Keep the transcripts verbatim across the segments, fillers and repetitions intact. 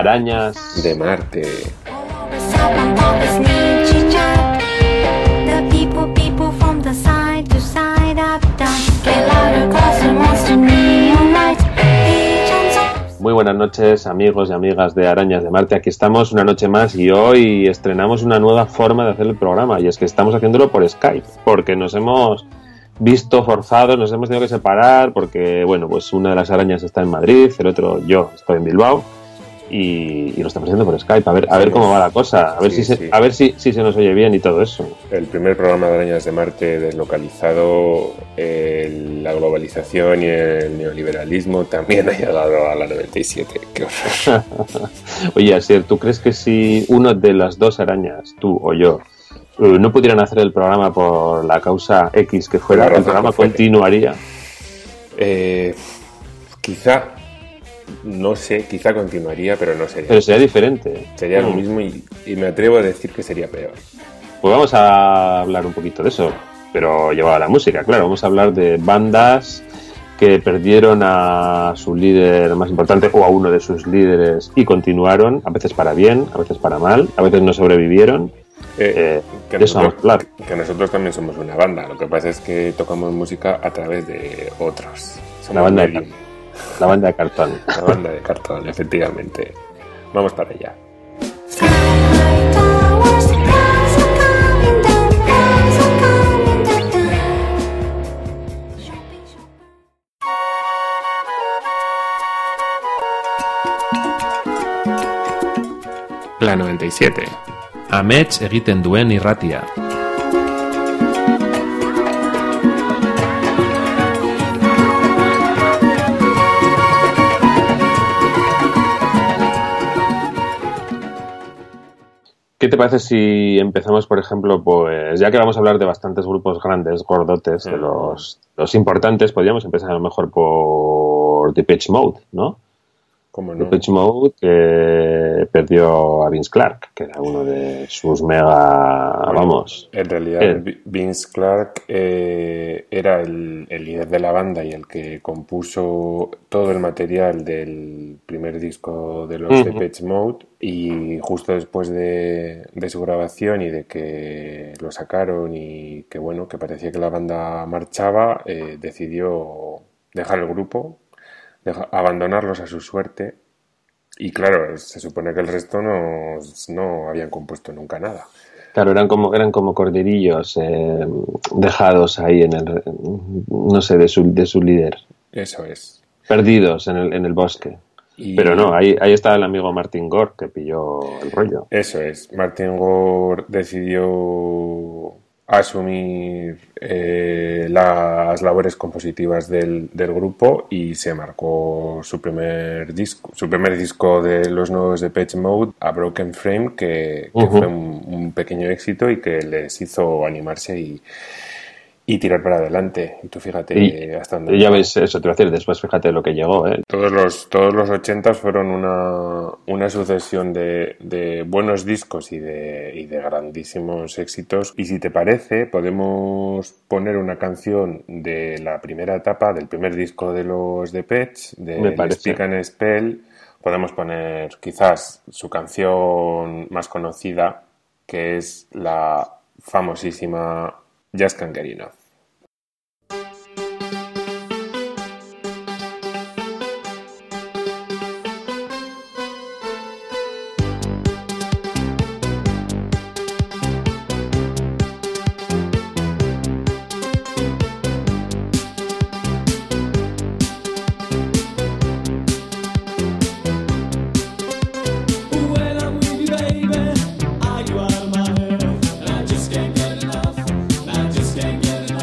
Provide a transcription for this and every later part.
Arañas de Marte. Muy buenas noches, amigos y amigas de Arañas de Marte. Aquí estamos una noche más y hoy estrenamos una nueva forma de hacer el programa, y es que estamos haciéndolo por Skype, porque nos hemos visto forzados, nos hemos tenido que separar porque, bueno, pues una de las arañas está en Madrid, el otro, yo, estoy en Bilbao, y, y lo estamos haciendo por Skype, a ver, a ver cómo va la cosa, a ver, sí, si, se, sí. a ver si, si se nos oye bien y todo eso. El primer programa de Arañas de Marte deslocalizado, el, la globalización y el neoliberalismo también ha llegado a la noventa y siete. Qué horror. Oye, Asier, ¿tú crees que si uno de las dos arañas, tú o yo, no pudieran hacer el programa por la causa X que fuera, el programa continuaría? Eh, quizá, no sé, quizá continuaría, pero no sería. Pero sería diferente. Sería mm. lo mismo y, y me atrevo a decir que sería peor. Pues vamos a hablar un poquito de eso, pero llevado a la música, claro. Vamos a hablar de bandas que perdieron a su líder más importante o a uno de sus líderes y continuaron, a veces para bien, a veces para mal, a veces no sobrevivieron. Eh, eh, que, de eso nosotros, vamos a hablar. que nosotros también somos una banda, lo que pasa es que tocamos música a través de otros. Somos la banda, de, la banda de cartón. La banda de cartón, efectivamente. Vamos para allá. La noventa y siete. Amets egiten duen irratia. ¿Qué te parece si empezamos, por ejemplo, pues ya que vamos a hablar de bastantes grupos grandes, gordotes, de los, los importantes, podríamos empezar a lo mejor por Depeche Mode, ¿no? ¿Cómo no? Depeche Mode, que perdió a Vince Clarke, que era uno de sus mega, bueno, vamos... En realidad, eh, Vince Clarke eh, era el, el líder de la banda y el que compuso todo el material del primer disco de los uh-huh. Depeche Mode, y justo después de, de su grabación y de que lo sacaron y que, bueno, que parecía que la banda marchaba, eh, decidió dejar el grupo, abandonarlos a su suerte, y claro, se supone que el resto no, no habían compuesto nunca nada. Claro, eran como eran como corderillos eh, dejados ahí en el, no sé, de su de su líder. Eso es. Perdidos en el en el bosque. Y... Pero no, ahí ahí está el amigo Martin Gore que pilló el rollo. Eso es. Martin Gore decidió asumir eh, las labores compositivas del, del grupo y se marcó su primer disco, su primer disco de los nuevos Depeche Mode, A Broken Frame, que, que uh-huh. fue un, un pequeño éxito y que les hizo animarse y, y tirar para adelante. Y tú fíjate y, hasta dónde. Y ya ves, eso te voy a decir, después fíjate lo que llegó, ¿eh? Todos los, todos los ochentas fueron una, una sucesión de, de buenos discos y de, y de grandísimos éxitos. Y si te parece, podemos poner una canción de la primera etapa, del primer disco de los Depeche, de Speak and Spell. Podemos poner quizás su canción más conocida, que es la famosísima Just Can't Get Enough. Just can't get enough.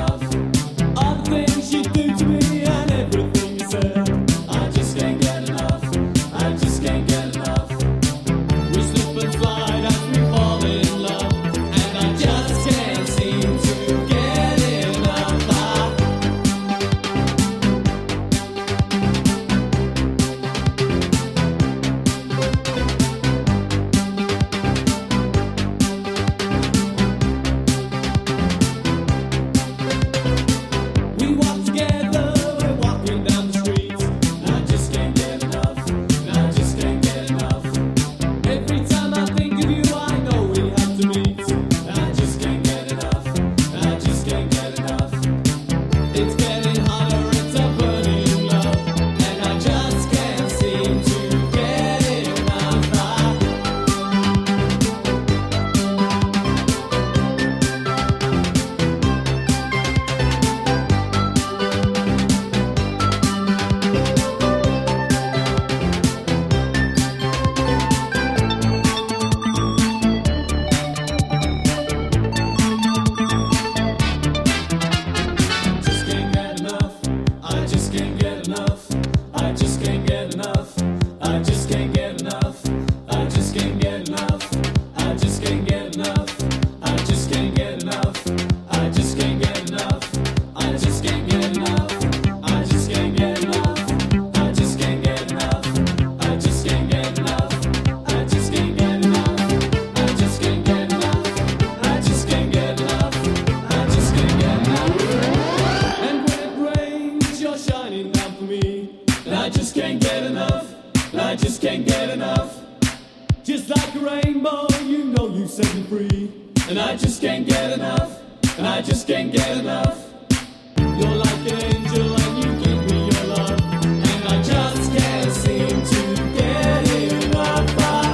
rainbow, you know you set me free. And I just can't get enough, and I just can't get enough. You're like an angel and you give me your love, and I just can't seem to get enough.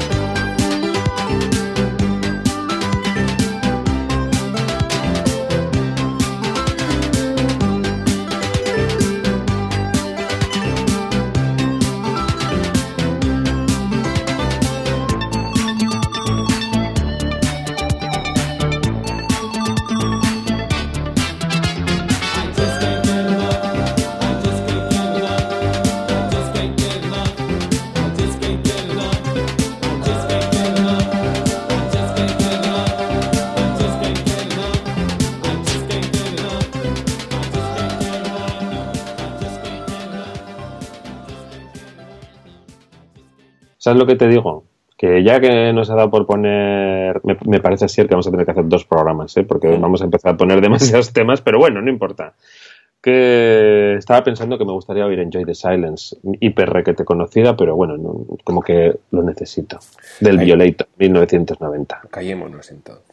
¿Sabes lo que te digo? Que ya que nos ha dado por poner... Me, me parece ser que vamos a tener que hacer dos programas, ¿eh? Porque vamos a empezar a poner demasiados temas, pero bueno, no importa. Que estaba pensando que me gustaría oír Enjoy the Silence, hiper requete conocida, pero bueno, no, como que lo necesito. Del Ahí. Violator, mil novecientos noventa. Callémonos entonces.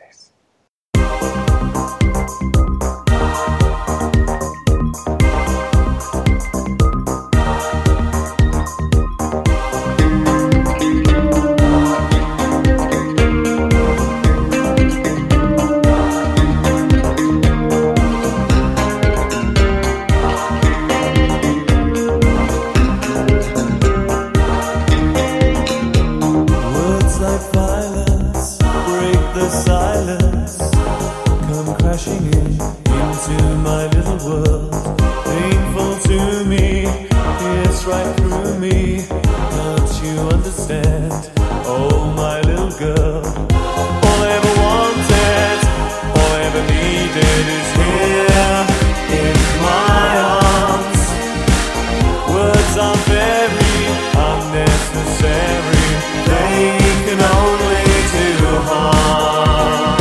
Words like violence break the silence, come crashing in into my little world. Painful to me, it's right through me. Don't you understand? Oh, my little girl. All I ever wanted, all I ever needed is here in my arms. Words are very unnecessary, they can only do harm.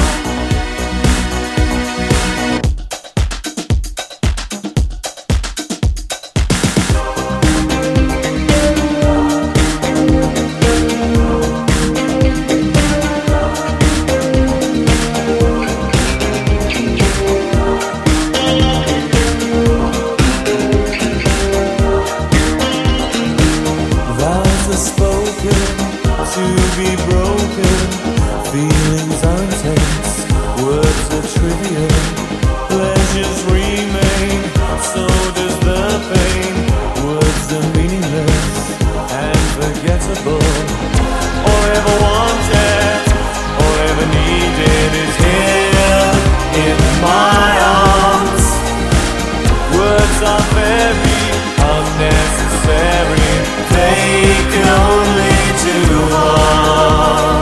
Vows are spoken to be broken. Feelings are intense, words are trivial. Pleasures remain, so does the pain. Words are meaningless and forgettable. All I ever wanted, all I ever needed is here in my arms. Words are very unnecessary, they can only do harm.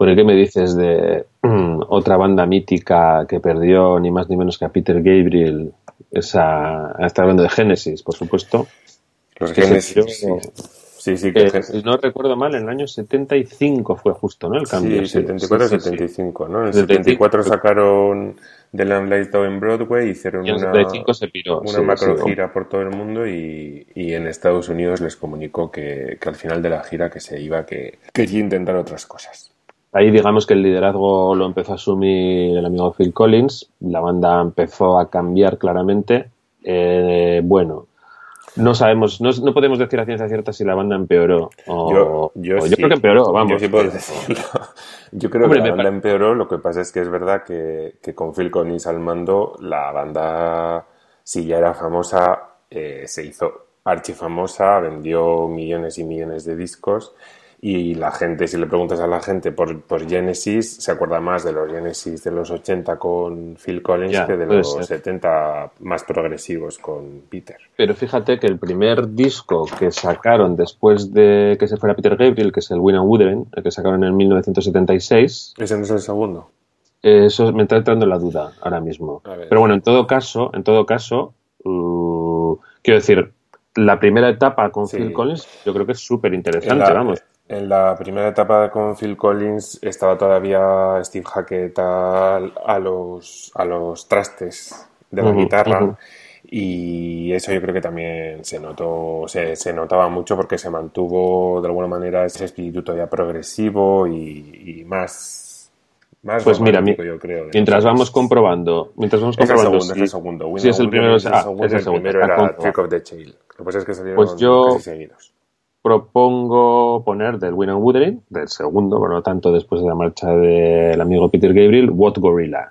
¿Por qué me dices de otra banda mítica que perdió ni más ni menos que a Peter Gabriel? Esa, está hablando de Genesis, por supuesto. Los Genesis, sí. Sí, sí, que eh, si no recuerdo mal, en el año setenta y cinco fue justo, ¿no? El cambio. Sí, setenta y cuatro sí, sí, setenta y cinco, sí. ¿no? En el setenta y cuatro sacaron The Lamplight en Broadway, hicieron y en una, setenta y cinco se piró, una sí, macro sí. gira por todo el mundo y, y en Estados Unidos les comunicó que, que al final de la gira que se iba, que quería intentar otras cosas. Ahí digamos que el liderazgo lo empezó a asumir el amigo Phil Collins, la banda empezó a cambiar claramente. Eh, bueno, no sabemos, no, no podemos decir a ciencia cierta si la banda empeoró o yo, yo, o sí. yo creo que empeoró, vamos. Yo sí puedo decirlo. Yo creo Hombre, que la me banda pa- empeoró, lo que pasa es que es verdad que, que con Phil Collins al mando, la banda, si ya era famosa, eh, se hizo archifamosa, vendió millones y millones de discos. Y la gente, si le preguntas a la gente por, por Genesis, se acuerda más de los Genesis de los ochenta con Phil Collins Ya, que de puede los ser. setenta más progresivos con Peter. Pero fíjate que el primer disco que sacaron después de que se fuera Peter Gabriel, que es el Win and Wuthering, el que sacaron en mil novecientos setenta y seis, ¿Ese no es el segundo? eh, eso me está entrando en la duda ahora mismo. A ver. Pero bueno, en todo caso, en todo caso, uh, quiero decir, la primera etapa con Sí. Phil Collins yo creo que es súper En interesante, la, vamos. en la primera etapa con Phil Collins estaba todavía Steve Hackett a, a los, a los trastes de la Ujú, guitarra. ujú. Y eso yo creo que también se notó, se, se notaba mucho porque se mantuvo de alguna manera ese espíritu todavía progresivo y, y más, más Pues mira, romántico, mi- yo creo. de mientras los vamos Genesis. comprobando, mientras vamos Es el comprobando segundo, si, es el segundo. Win si es and el primero, Wuthering es el ah, segundo, es el el segundo, primero está era comprobado. Trick of the Tail. Lo que pasa es que salieron Pues yo- casi seguidos. Propongo poner del Win and Wuthering, del segundo, por lo tanto, después de la marcha del amigo Peter Gabriel, What Gorilla.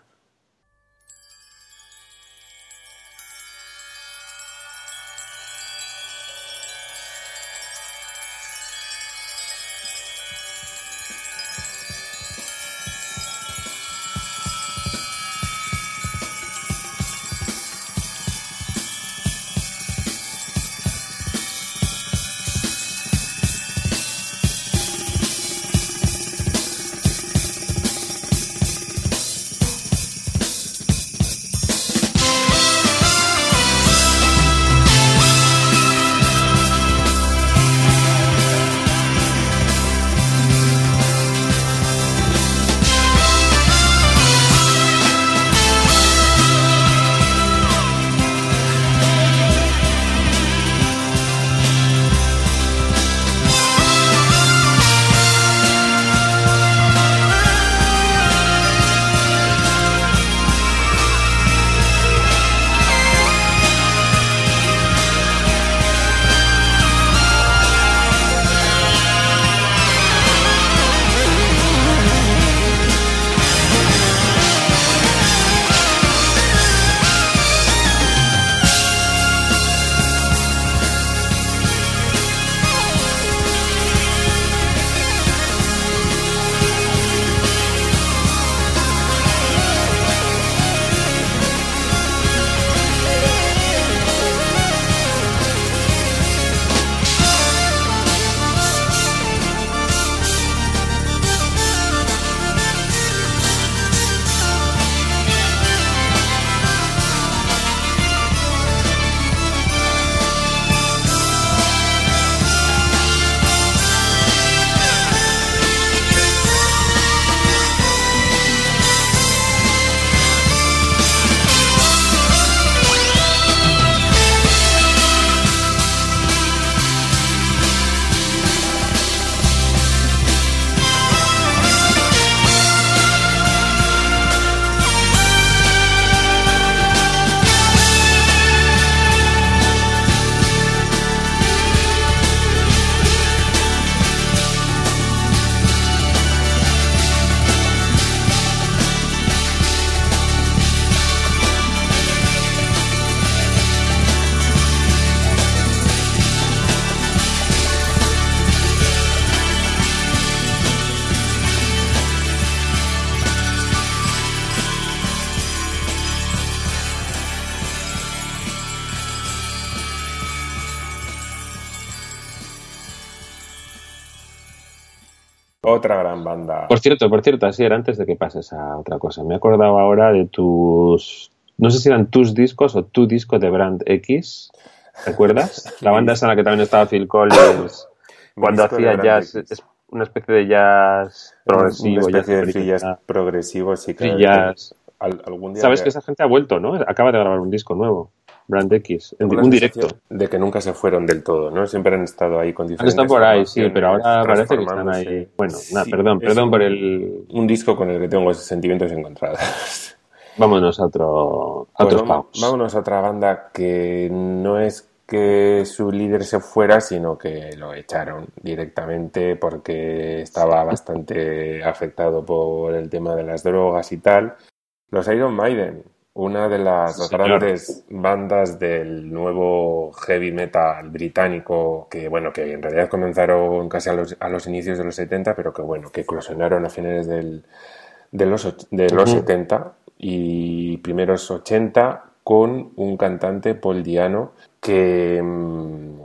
otra gran banda. Por cierto, por cierto, así era antes de que pases a otra cosa. Me he acordado ahora de tus... No sé si eran tus discos o tu disco de Brand X. ¿Recuerdas? La banda esa en la que también estaba Phil Collins cuando hacía jazz, es una especie de jazz progresivo. Una especie jazz de free jazz progresivo, sí. Free jazz. Al, algún día ¿Sabes de... que esa gente ha vuelto, no? Acaba de grabar un disco nuevo, Brand X, en Tengo un la directo. sensación de que nunca se fueron del todo, ¿no? Siempre han estado ahí con Han diferentes estado por ahí, sí, pero ahora parece que están transformándose. ahí. Bueno, nada, Sí, perdón, es perdón un, por el... un disco con el que tengo sentimientos encontrados. Vámonos a otro, a Pues otros vamos, pagos. vámonos a otra banda que no es que su líder se fuera, sino que lo echaron directamente porque estaba bastante afectado por el tema de las drogas y tal. Los Iron Maiden, una de las Sí, señor. grandes bandas del nuevo heavy metal británico, que bueno, que en realidad comenzaron casi a los, a los inicios de los setenta, pero que bueno, que eclosionaron a finales del, de los, och- de los Ujú. setenta y primeros ochenta, con un cantante, Paul Diano, que mm,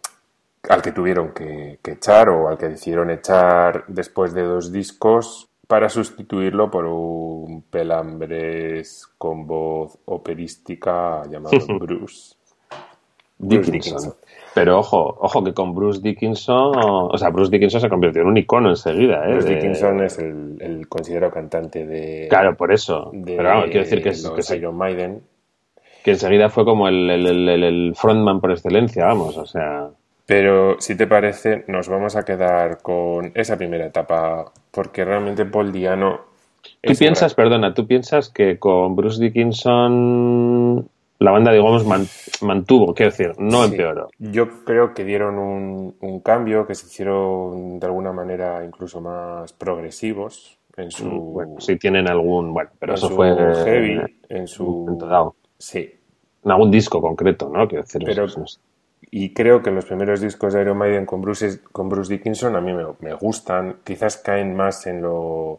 al que tuvieron que, que echar o al que decidieron echar después de dos discos para sustituirlo por un pelambres con voz operística llamado Bruce. Bruce Dickinson. Pero ojo, ojo que con Bruce Dickinson, o sea, Bruce Dickinson se convirtió en un icono enseguida, ¿eh? Bruce De- Dickinson es el, el considerado cantante de, Claro, por eso. de Pero vamos, quiero decir que, es- los que, se- Iron Maiden. que enseguida fue como el, el, el- el- el frontman por excelencia, vamos, o sea... Pero si te parece, nos vamos a quedar con esa primera etapa, porque realmente Paul Diano... Tú es un piensas, gran- perdona, tú piensas que con Bruce Dickinson la banda, digamos, man- mantuvo, quiero decir, no Sí. empeoró. Yo creo que dieron un, un cambio, que se hicieron de alguna manera incluso más progresivos en su, Bueno, si tienen algún... Bueno, pero en eso su fue... heavy, eh, en su... momento dado. Sí, En algún disco concreto, ¿no? Quiero decir, pero eso, eso. y creo que los primeros discos de Iron Maiden con Bruce, con Bruce Dickinson a mí me, me gustan, quizás caen más en lo...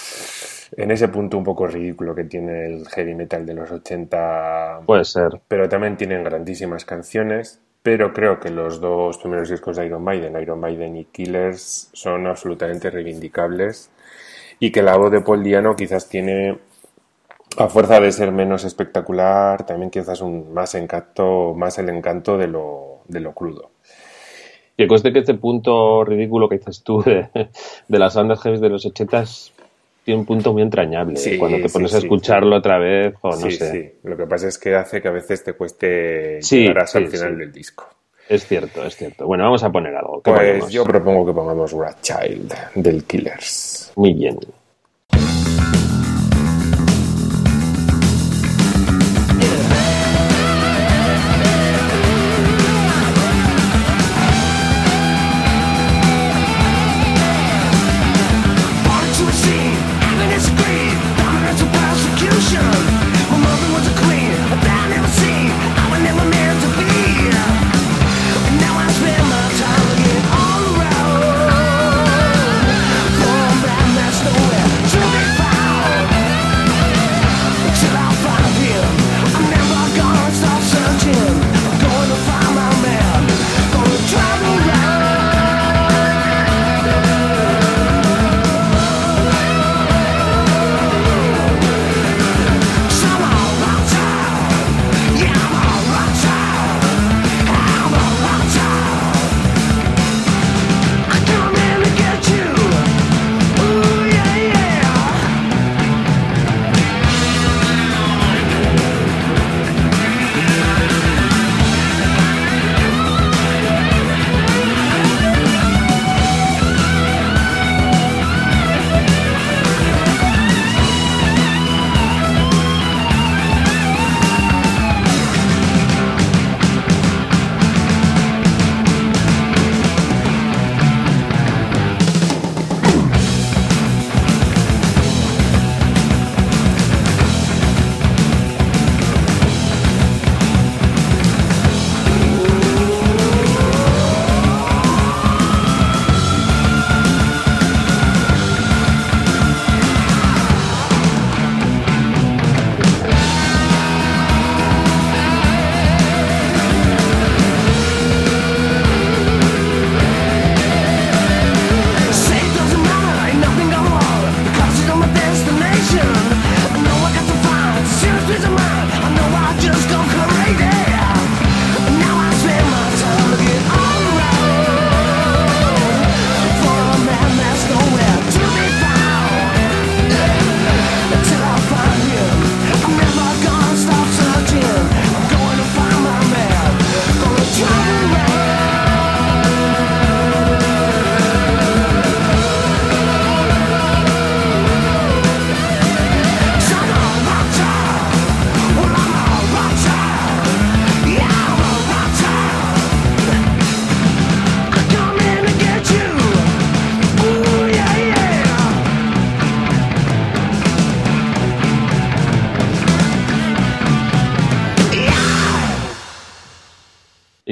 en ese punto un poco ridículo que tiene el heavy metal de los ochenta, Puede ser. pero también tienen grandísimas canciones. Pero creo que los dos primeros discos de Iron Maiden, Iron Maiden y Killers, son absolutamente reivindicables, y que la voz de Paul Diano quizás tiene, a fuerza de ser menos espectacular, también quizás un más encanto, más el encanto de lo, de lo crudo. Que conste que este punto ridículo que dices tú de, de las bandas heavy de los ochentas tiene un punto muy entrañable. Sí, ¿eh? Cuando te sí, pones sí, a escucharlo sí. otra vez, o no sí, sé. sí. Lo que pasa es que hace que a veces te cueste Sí, llegar hasta sí, el final sí. del disco. Es cierto, es cierto. Bueno, vamos a poner algo. ¿Qué Pues ponemos? yo propongo que pongamos Wrath Child del Killers. Muy bien. Now I spend my time looking all around for a brand that's nowhere.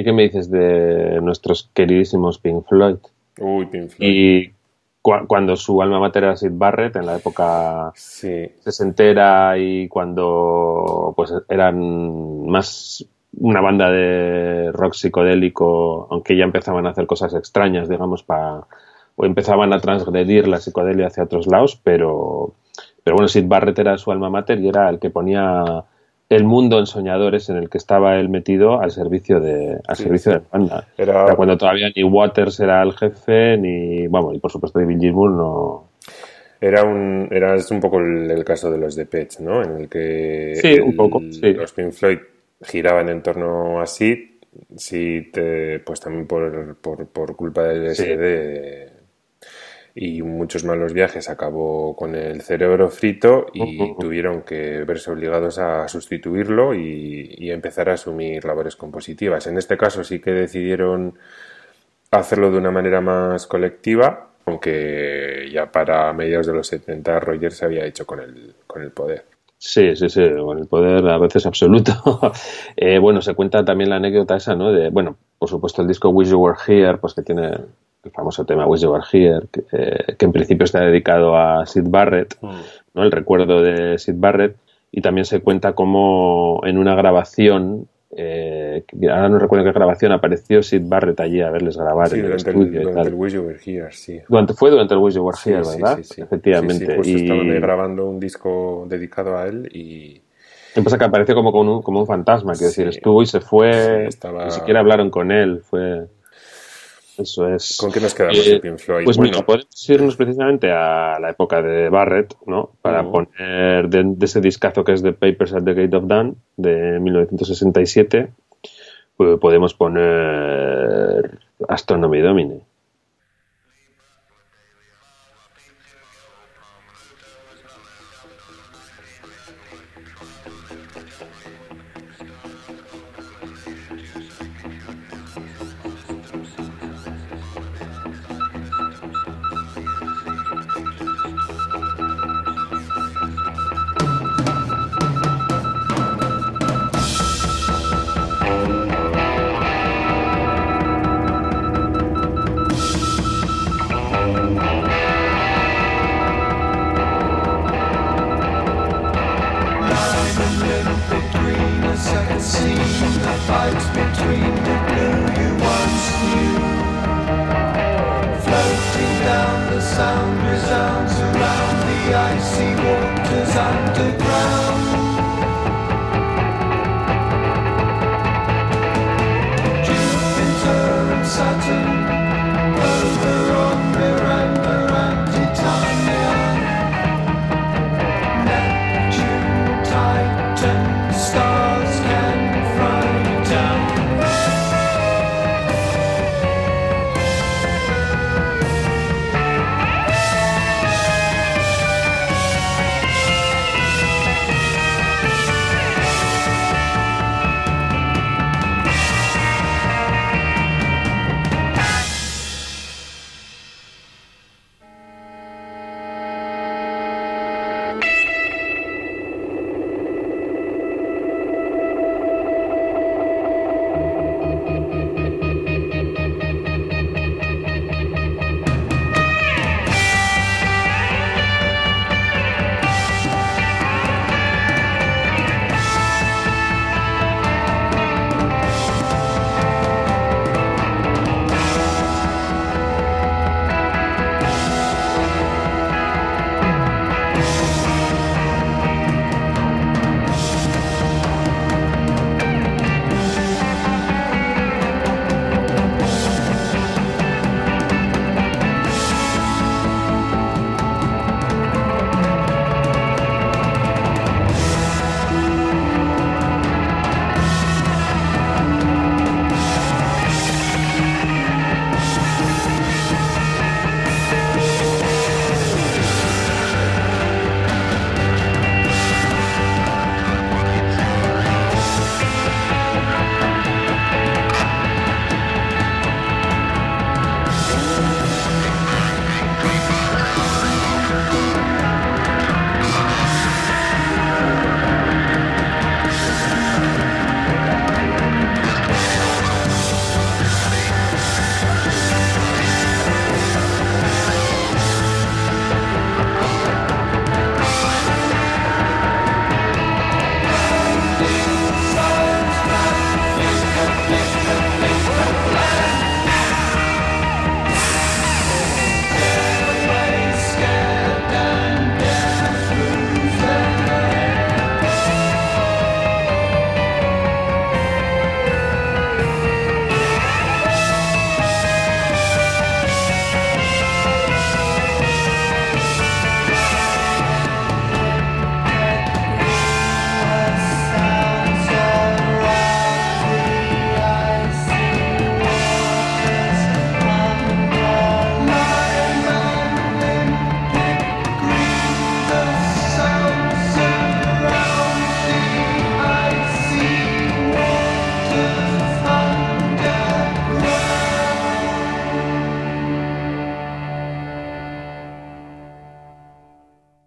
qué me dices de nuestros queridísimos Pink Floyd? Uy, Pink Floyd. Y cu- cuando su alma mater era Syd Barrett, en la época Sí. sesentera, y cuando pues eran más una banda de rock psicodélico, aunque ya empezaban a hacer cosas extrañas, digamos, para o empezaban a transgredir la psicodelia hacia otros lados, pero, pero bueno, Syd Barrett era su alma mater y era el que ponía el mundo en soñadores en el que estaba él metido al servicio de al Sí, servicio sí. de la banda. Era- Era cuando todavía ni Waters era el jefe, ni, bueno, y por supuesto David Gilmour no... Era un, era es un poco el, el caso de los Depeche, ¿no? En el que Sí, el- un poco, sí. los Pink Floyd giraban en torno a Sid, Sid, eh, pues también por, por, por culpa del L S D y muchos malos viajes acabó con el cerebro frito y Ujú. tuvieron que verse obligados a sustituirlo y, y empezar a asumir labores compositivas. En este caso sí que decidieron hacerlo de una manera más colectiva, aunque ya para mediados de los setenta Roger se había hecho con el, con el poder. Sí, sí, sí, con el poder a veces absoluto. eh, bueno, se cuenta también la anécdota esa, ¿no? De, bueno, por supuesto el disco Wish You Were Here, pues que tiene el famoso tema Wish You Were Here, que, eh, que en principio está dedicado a Syd Barrett, ¿no? El recuerdo de Syd Barrett, y también se cuenta cómo en una grabación, eh, ahora no recuerdo qué grabación, apareció Syd Barrett allí a verles grabar Sí, en el durante, estudio el, y durante tal. el Wish You Were Here, sí. Durante, fue durante el Wish You Were Sí, Here, sí, ¿verdad? sí, sí. Efectivamente. Sí, sí, justo y... estaban ahí grabando un disco dedicado a él y... Lo que pasa es que apareció como, como, un, como un fantasma, quiero Sí. decir, estuvo y se fue, Sí, estaba- ni siquiera hablaron con él, fue... Eso es... ¿Con qué nos quedamos Eh, de Pink Floyd? Pues Bueno, mira, podemos irnos precisamente a la época de Barrett, ¿no? Para Ujú. poner de, de ese discazo que es The Papers at the Gate of Dawn, de mil novecientos sesenta y siete, pues podemos poner Astronomy Domine.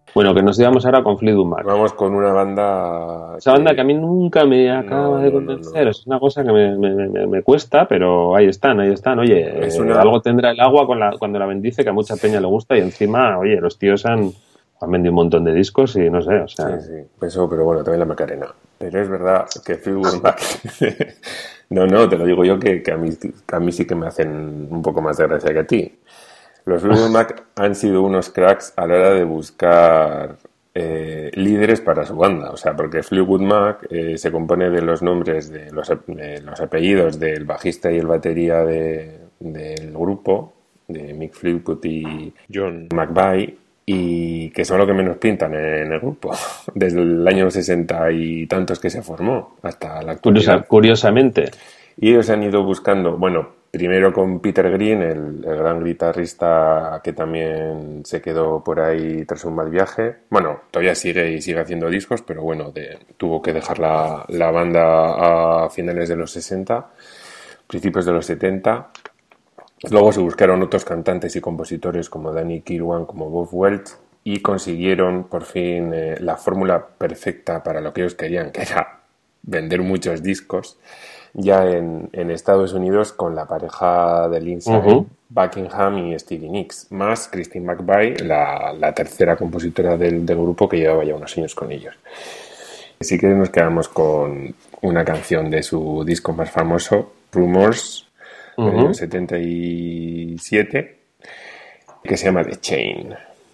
Bueno, que nos íbamos ahora con Fleetwood Mac. Vamos con una banda... Esa banda que a mí nunca me acaba No, de no, convencer. no, no. Es una cosa que me, me, me, me cuesta, pero ahí están, ahí están. Oye, Es eh, una- algo tendrá el agua con la, cuando la bendice, que a mucha peña le gusta, y encima, oye, los tíos han, han vendido un montón de discos y no sé, o sea... Sí, sí, eso, pero bueno, también la Macarena. Pero es verdad que Fleetwood Mac... no, no, te lo digo yo que, que, a mí, que a mí sí que me hacen un poco más de gracia que a ti. Los Fleetwood Mac han sido unos cracks a la hora de buscar eh, líderes para su banda. O sea, porque Fleetwood Mac eh, se compone de los nombres, de los, de los apellidos del bajista y el batería de, del grupo, de Mick Fleetwood y John McVie, y que son lo que menos pintan en el grupo, desde el año sesenta y tantos que se formó hasta la actualidad. Curiosa, curiosamente. Y ellos han ido buscando, bueno, primero con Peter Green, el, el gran guitarrista que también se quedó por ahí tras un mal viaje. Bueno, todavía sigue y sigue haciendo discos, pero bueno, de, tuvo que dejar la, la banda a finales de los sesenta, principios de los setenta. Luego se buscaron otros cantantes y compositores como Danny Kirwan, como Bob Welch, y consiguieron por fin eh, la fórmula perfecta para lo que ellos querían, que era vender muchos discos, ya en, en Estados Unidos con la pareja de Lindsey Uh-huh. Buckingham y Stevie Nicks, más Christine McVie, la, la tercera compositora del, del grupo que llevaba ya unos años con ellos. Así que nos quedamos con una canción de su disco más famoso, Rumors, del Uh-huh. año setenta y siete, que se llama The Chain.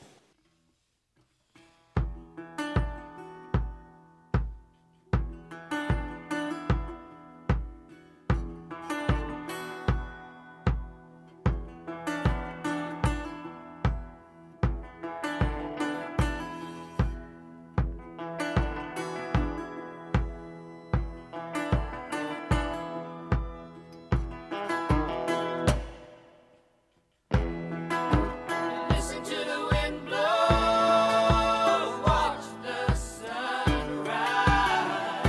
Listen to the wind blow, watch the sun rise.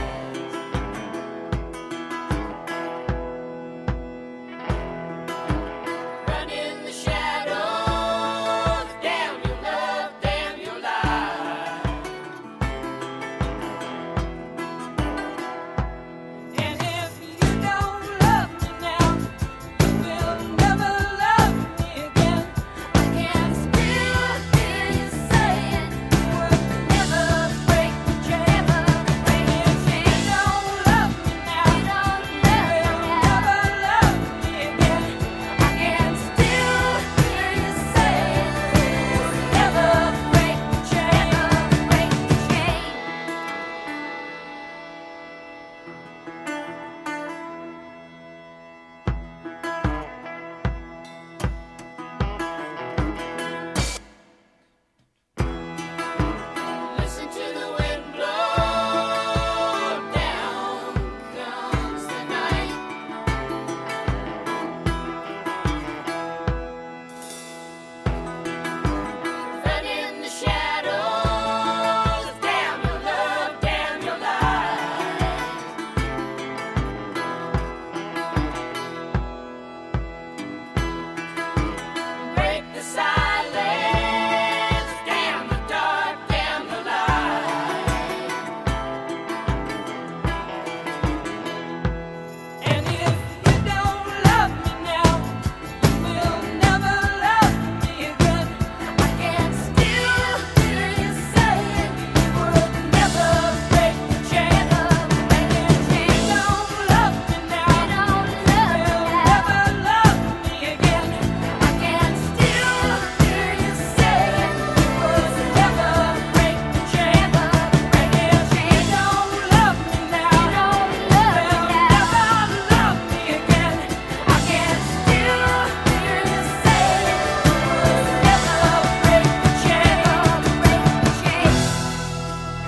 Run in the shadows, damn your love, damn your life. And if you don't love me now, you will never love me again. I can still hear you saying you would never break the chain. If you don't love me now, you will never love me again. I can still hear you saying you would never break the chain. Break the chain. Listen to the wind blow, down comes the night. Run in the shadows, damn your love, damn your life. Break the silence, damn the dark, damn the light. And if you don't love me now, you will never love me again. I can still hear you saying you would never break the chain. And if you don't love me now, you will never love me again. I can still hear you saying you would never break the chain. And if you don't love me now, you will never love me again. I can still hear you saying you would never break the chain. Break the chain.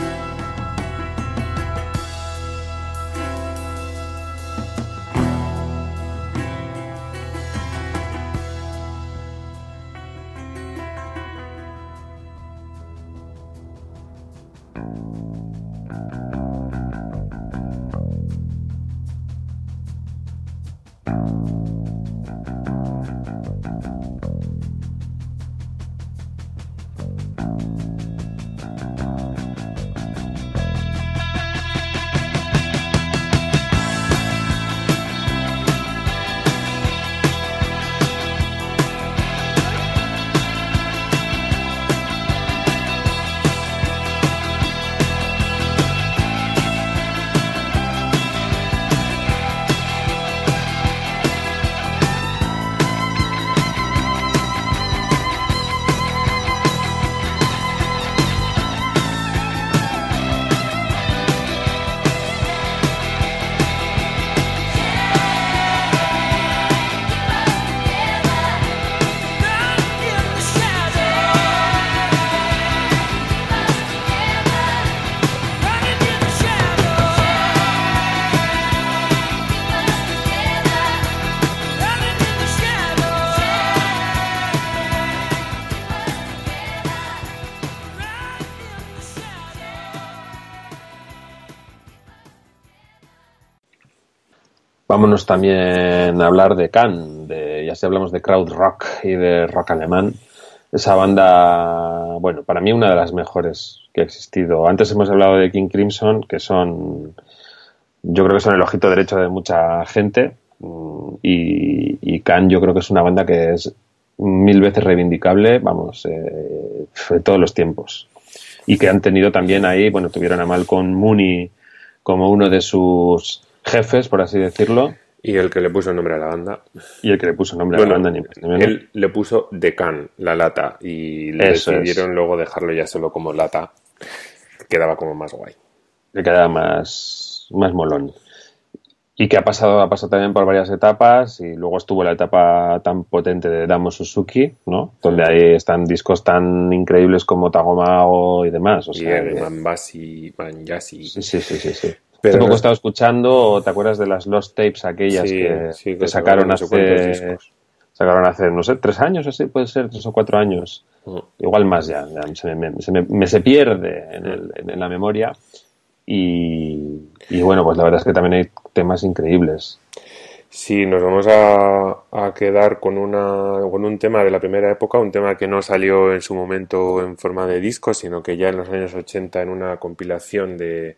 Vámonos también a hablar de Can, de, ya si hablamos de crowd rock y de rock alemán. Esa banda, bueno, para mí una de las mejores que ha existido. Antes hemos hablado de King Crimson, que son, yo creo que son el ojito derecho de mucha gente, y, y Can yo creo que es una banda que es mil veces reivindicable, vamos, eh, de todos los tiempos. Y que han tenido también ahí, bueno, tuvieron a Malcolm Mooney como uno de sus jefes, por así decirlo. Y el que le puso nombre a la banda. Y el que le puso nombre bueno, a la banda, ni más ni menos. Él le puso The Can, la lata, y le Eso decidieron es. luego dejarlo ya solo como lata. Quedaba como más guay. Le quedaba más, más molón. Y que ha pasado, ha pasado también por varias etapas, y luego estuvo la etapa tan potente de Damo Suzuki, ¿no? Donde ahí están discos tan increíbles como Tagomao y demás. O Y sea, el que- Manbasi, Manyasi. sí, sí, sí, sí, sí. Pero Hace poco no- he estado escuchando, ¿te acuerdas de las Lost Tapes aquellas Sí, que, sí, que que sacaron sacaron no sé cuántos hace, discos. sacaron hace, no sé, tres años así, puede ser, tres o cuatro años, Mm. igual más ya, ya se, me, se, me, me se pierde en, el, en, en la memoria y, y bueno, pues la verdad es que también hay temas increíbles. Sí, nos vamos a, a quedar con, una, con un tema de la primera época, un tema que no salió en su momento en forma de disco, sino que ya en los años ochenta en una compilación de,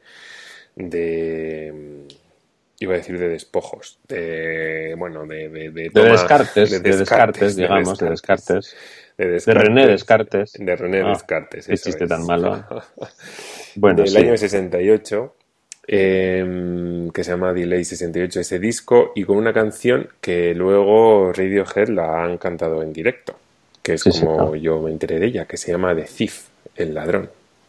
de iba a decir de despojos, de bueno, de, de, de, De toma- descartes, de descartes, de digamos, de descartes. de De Descartes, René Descartes. de René Ah, Descartes, qué eso chiste es. tan malo. Bueno, Del sí. año sesenta y ocho, eh, que se llama Delay sesenta y ocho, ese disco, y con una canción que luego Radiohead la han cantado en directo, que es Sí, sí, como claro. yo me enteré de ella, que se llama The Thief, el ladrón.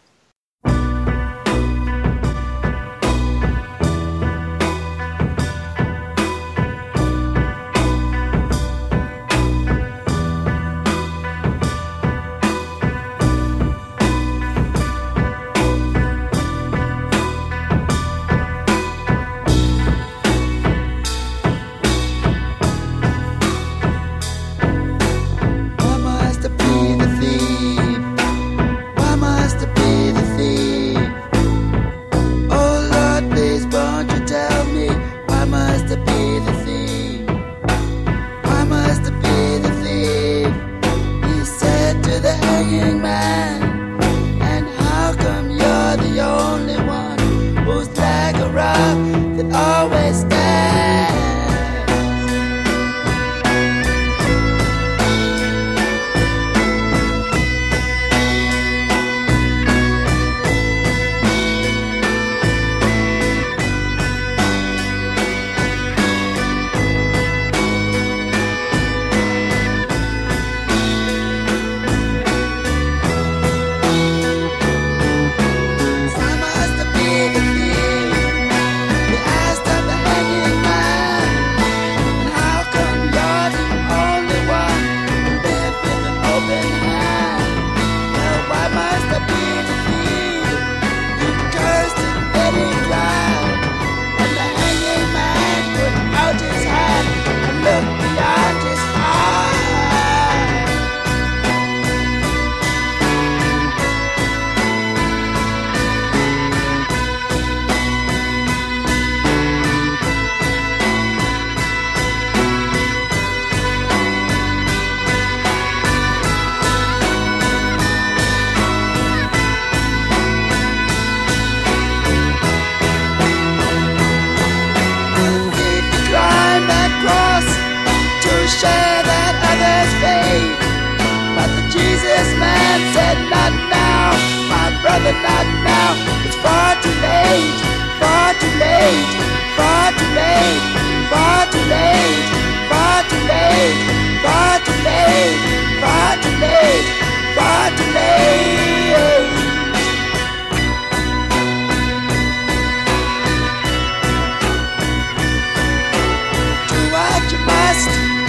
Why must I be the thief? Why must I be the thief? Oh Lord, please won't you tell me? Why must I be the thief? Why must I be the thief? He said to the hanging man. And how come you're the only one who's like a rock that always stands? Why must I be the thief? He asked of the hanging man. And how come you're the only one who lives with an open hand? Well, why must I be the thief? He cursed and then he cried. And the hanging man put out his hand and looked beyond his eyes. If you climb that cross to share that other's fate, but the Jesus man said, not now, my brother, not now. It's far too late, far too late, far too late, far too late, far too late, far too late, far too late, far too late. Do what you must,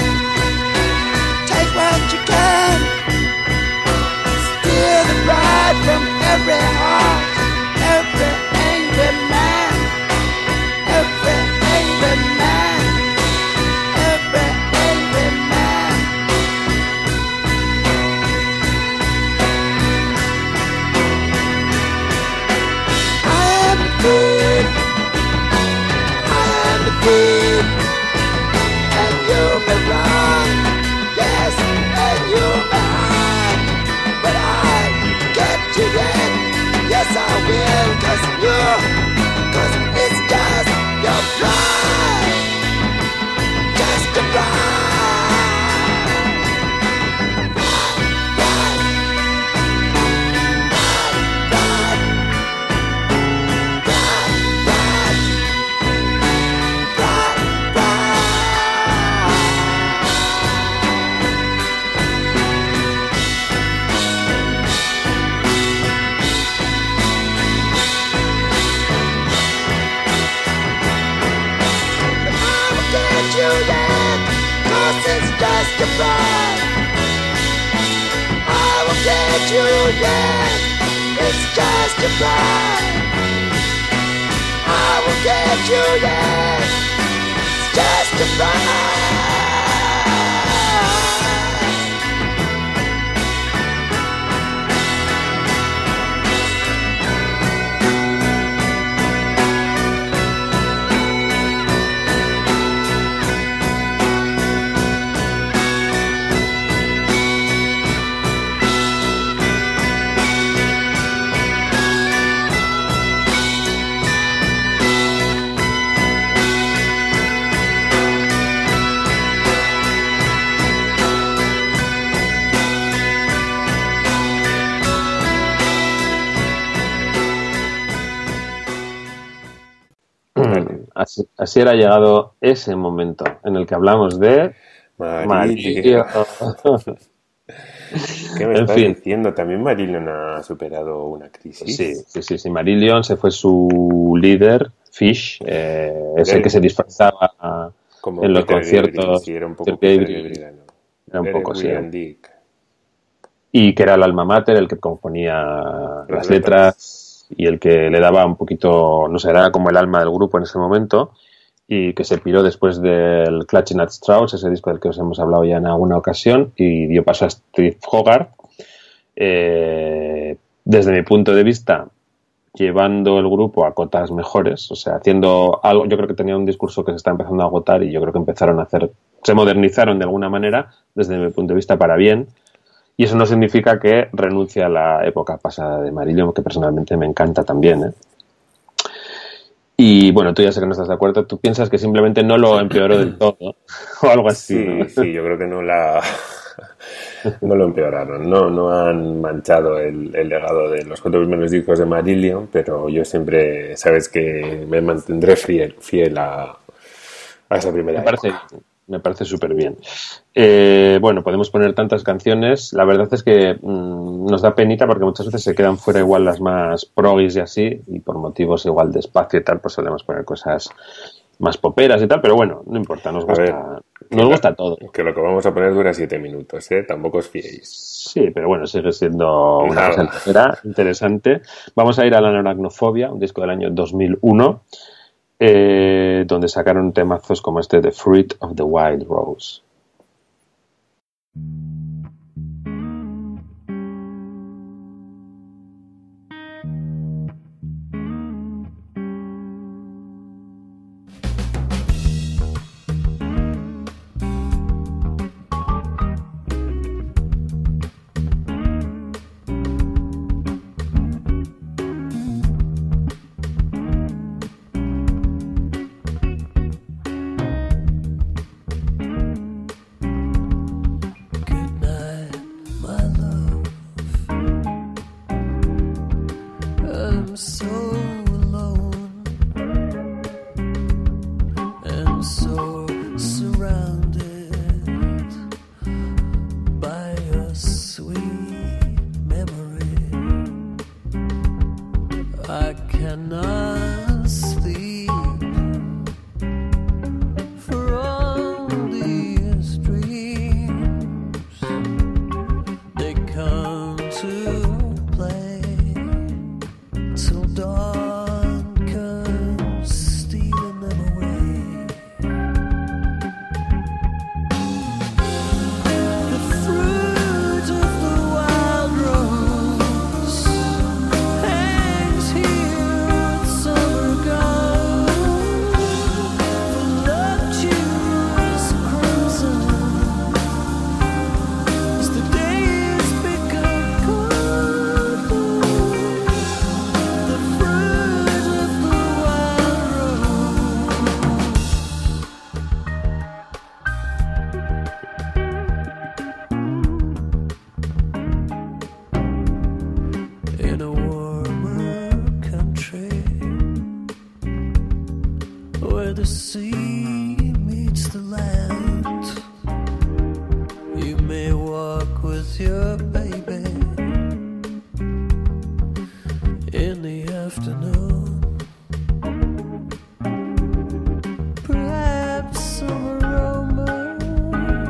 take what you can, steal the pride from every heart, every angry man, every angry man, every angry man. I am the thief, I am the thief. 'cause it's just a pride. I will get you, yeah, it's just a pride. I will get you, yeah, it's just a pride. Así, así era llegado ese momento en el que hablamos de Marillion. ¿Qué me En estás fin. diciendo? También Marillion ha superado una crisis. Sí, sí, sí, sí. Marillion se fue su líder, Fish, eh, ese Derek. que se disfrazaba Como en los Peter conciertos. Gabriel, sí, era un poco Peter Peter Gabriel. Gabriel, ¿no? Era un Derek poco así. William Dick. Y que era el alma mater, el que componía las, Las letras y el que le daba un poquito, no sé, era como el alma del grupo en ese momento, y que se piró después del Clutching at Straws, ese disco del que os hemos hablado ya en alguna ocasión, y dio paso a Steve Hogarth. Eh, desde mi punto de vista, llevando el grupo a cotas mejores, o sea, haciendo algo. Yo creo que tenía un discurso que se está empezando a agotar y yo creo que empezaron a hacer, se modernizaron de alguna manera, desde mi punto de vista, para bien. Y eso no significa que renuncie a la época pasada de Marillion, que personalmente me encanta también, ¿eh? Y bueno, tú ya sé que no estás de acuerdo, tú piensas que simplemente no lo empeoró del todo, o algo así, Sí, ¿no? sí, yo creo que no la no lo empeoraron, no, no han manchado el, el legado de los cuatro primeros discos de Marillion, pero yo siempre, sabes que me mantendré fiel, fiel a, a esa primera Me parece, época. me parece súper bien. Eh, bueno, podemos poner tantas canciones. La verdad es que mmm, nos da penita porque muchas veces se quedan fuera igual las más proggies y así, y por motivos igual de espacio y tal, pues solemos poner cosas más poperas y tal, pero bueno, no importa, nos A gusta, ver, nos gusta todo. Que lo que vamos a poner dura siete minutos, ¿eh? Tampoco os fiéis. Sí, pero bueno, sigue siendo una Nada. cosa entera, interesante. Vamos a ir a la Arachnofobia, un disco del año dos mil uno, eh, donde sacaron temazos como este The Fruit of the Wild Rose. Good night, my love. I'm so alone and so surrounded by your sweet memory. I cannot sleep for all these dreams. They come to play till dawn comes stealing them away. The fruit of the wild rose hangs here at summer gone, voluptuous crimson. As the days become cold, the fruit of the wild rose. In a warmer country where the sea meets the land, you may walk with your baby in the afternoon. Perhaps some aroma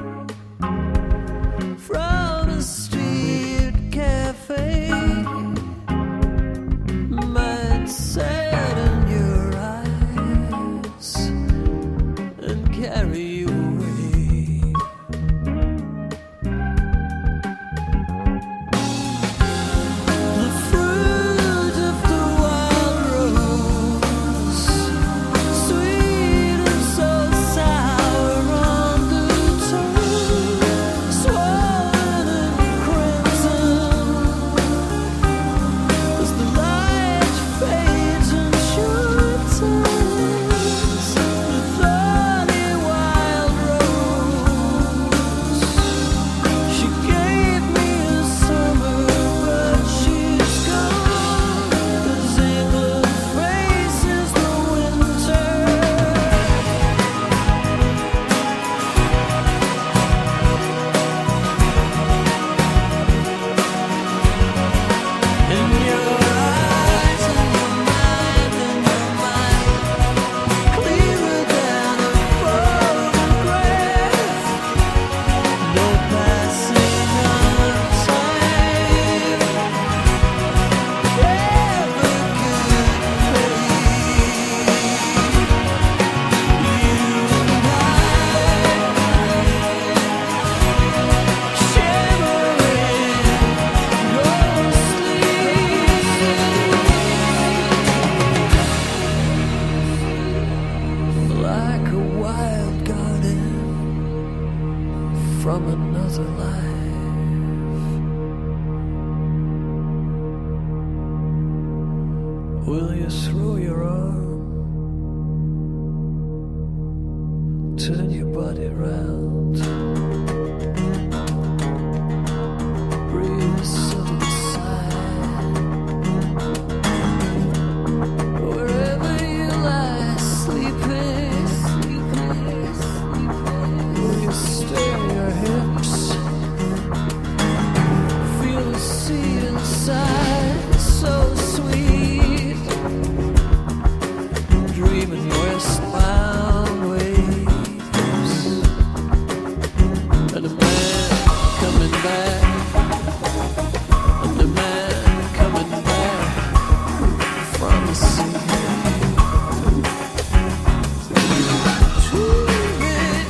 Will you throw your arm, turn your body round, breathe a sudden sigh, wherever you lie sleeping, sleeping, sleeping. Will you stir your hips, feel the sea inside, so sweet. Dreaming westbound waves, and a man coming back, and a man coming back from the sea. Dreaming,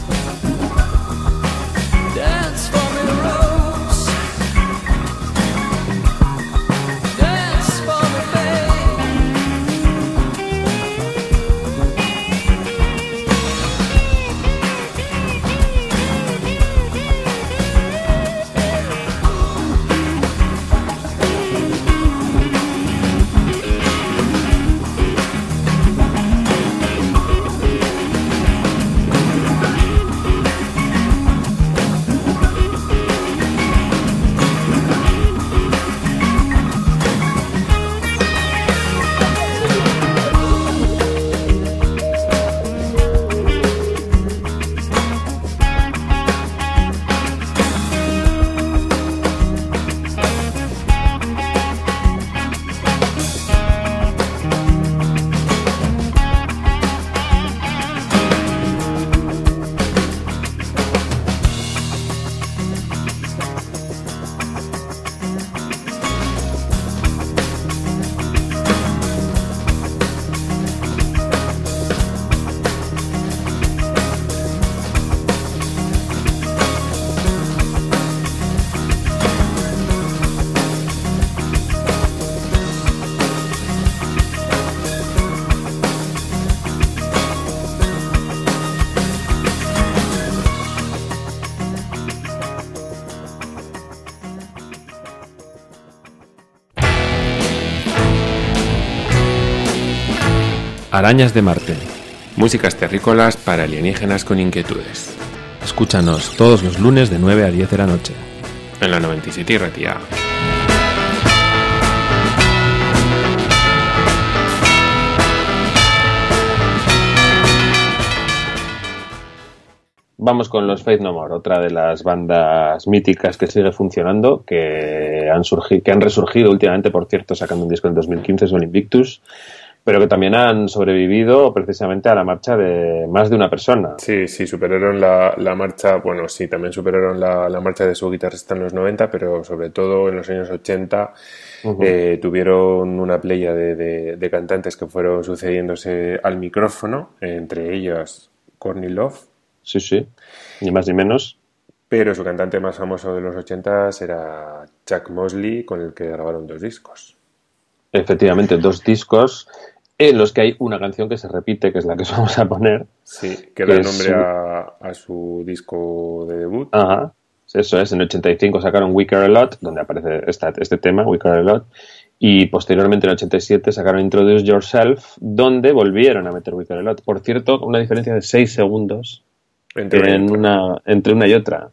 dance for me, Rose, dance for me, babe. Arañas de Marte. Músicas terrícolas para alienígenas con inquietudes. Escúchanos todos los lunes de nueve a diez de la noche. En la noventa y siete y Ratia. Vamos con los Faith No More, otra de las bandas míticas que sigue funcionando, que han surgido, que han resurgido últimamente, por cierto, sacando un disco en dos mil quince, son Invictus, pero que también han sobrevivido precisamente a la marcha de más de una persona. Sí, sí, superaron la, la marcha, bueno, sí, también superaron la, la marcha de su guitarrista en los noventa, pero sobre todo en los años ochenta uh-huh. eh, tuvieron una playa de, de, de cantantes que fueron sucediéndose al micrófono, entre ellas Courtney Love. Sí, sí, ni más ni menos. Pero su cantante más famoso de los ochenta era Chuck Mosley, con el que grabaron dos discos. Efectivamente, dos discos en los que hay una canción que se repite, que es la que os vamos a poner. Sí, que da nombre a, a su disco de debut. Ajá, eso es. En el ochenta y cinco sacaron We Care A Lot, donde aparece esta, este tema, We Care A Lot. Y posteriormente en el ochenta y siete sacaron Introduce Yourself, donde volvieron a meter We Care A Lot. Por cierto, una diferencia de seis segundos entre, en una, entre una y otra.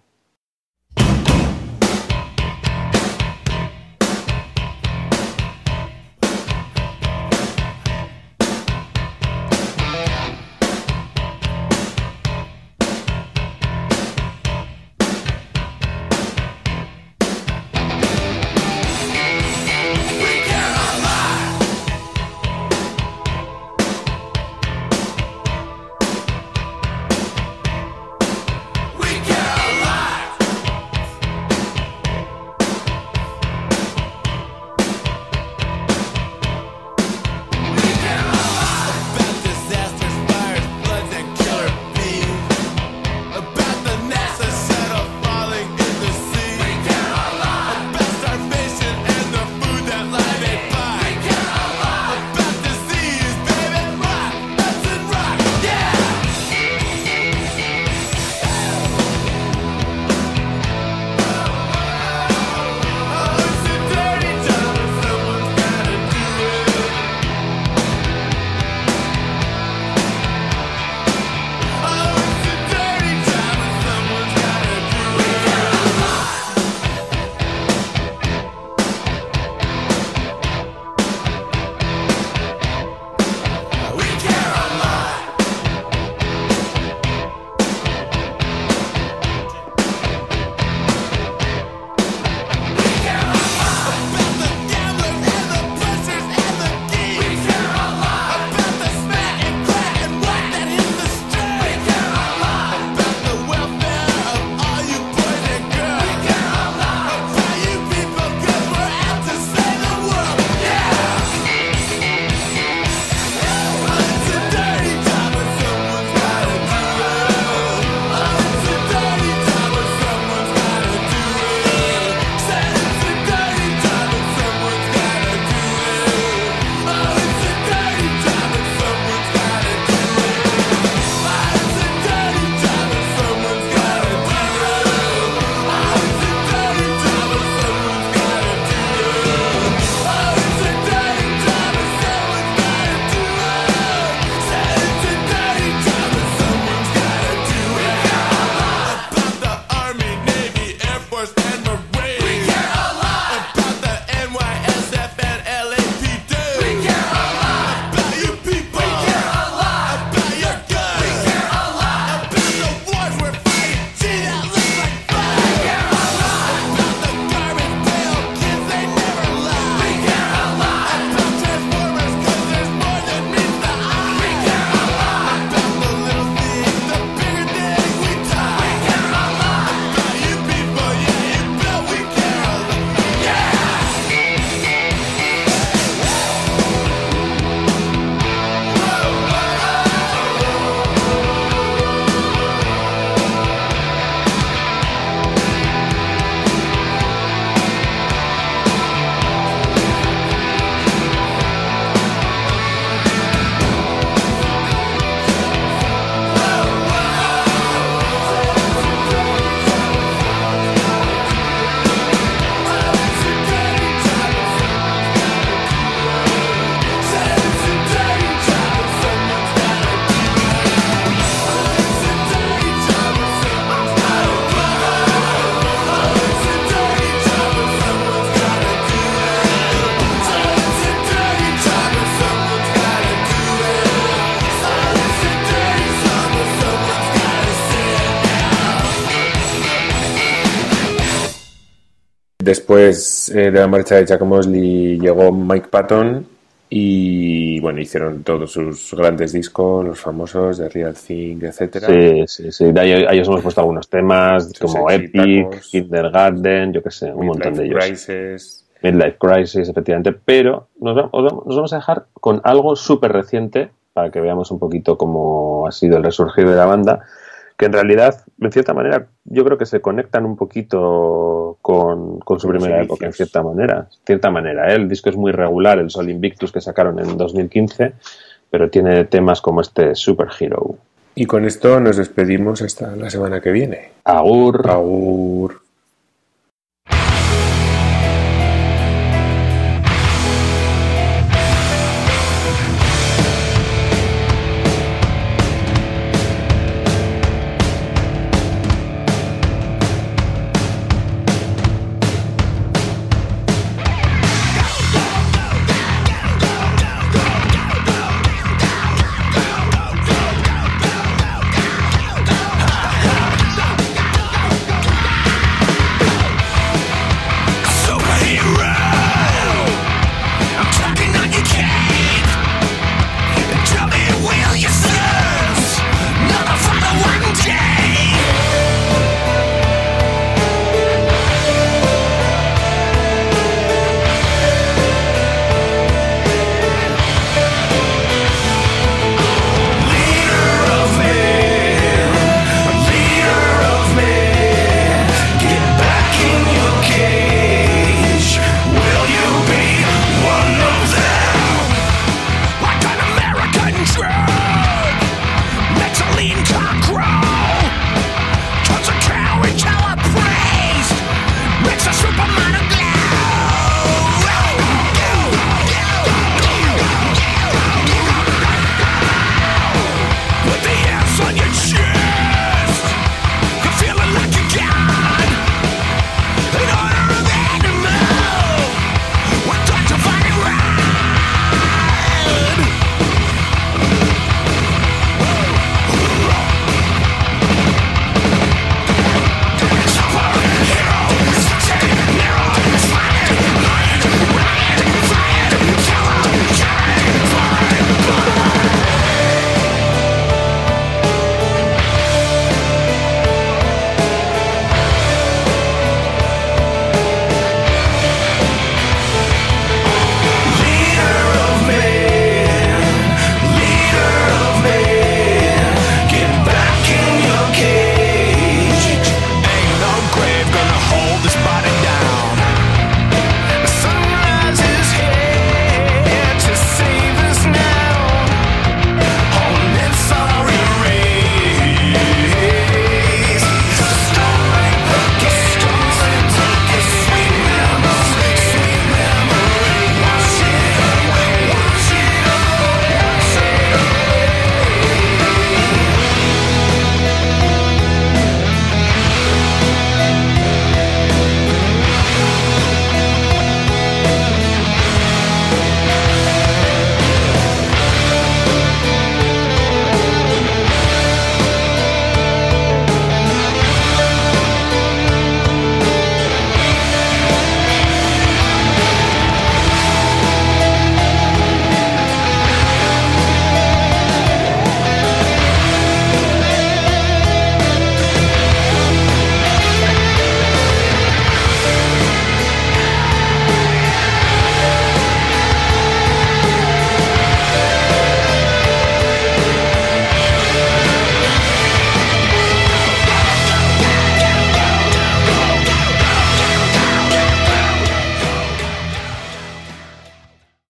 We care a lot. después eh, de la marcha de Chuck Mosley llegó Mike Patton y bueno, hicieron todos sus grandes discos, los famosos de Real Thing, etcétera. Sí, sí, sí. De ahí, ahí os hemos puesto algunos temas Sus como exitacos. Epic, Kindergarten, yo qué sé, un montón de ellos. Crisis. Midlife Crisis, efectivamente. Pero nos vamos, nos vamos a dejar con algo súper reciente para que veamos un poquito cómo ha sido el resurgir de la banda, que en realidad, en cierta manera, yo creo que se conectan un poquito con, con su Con los primera inicios. época, en cierta manera. cierta manera, ¿eh? El disco es muy regular, el Sol Invictus que sacaron en dos mil quince, pero tiene temas como este Super Hero. Y con esto nos despedimos hasta la semana que viene. Agur. Agur.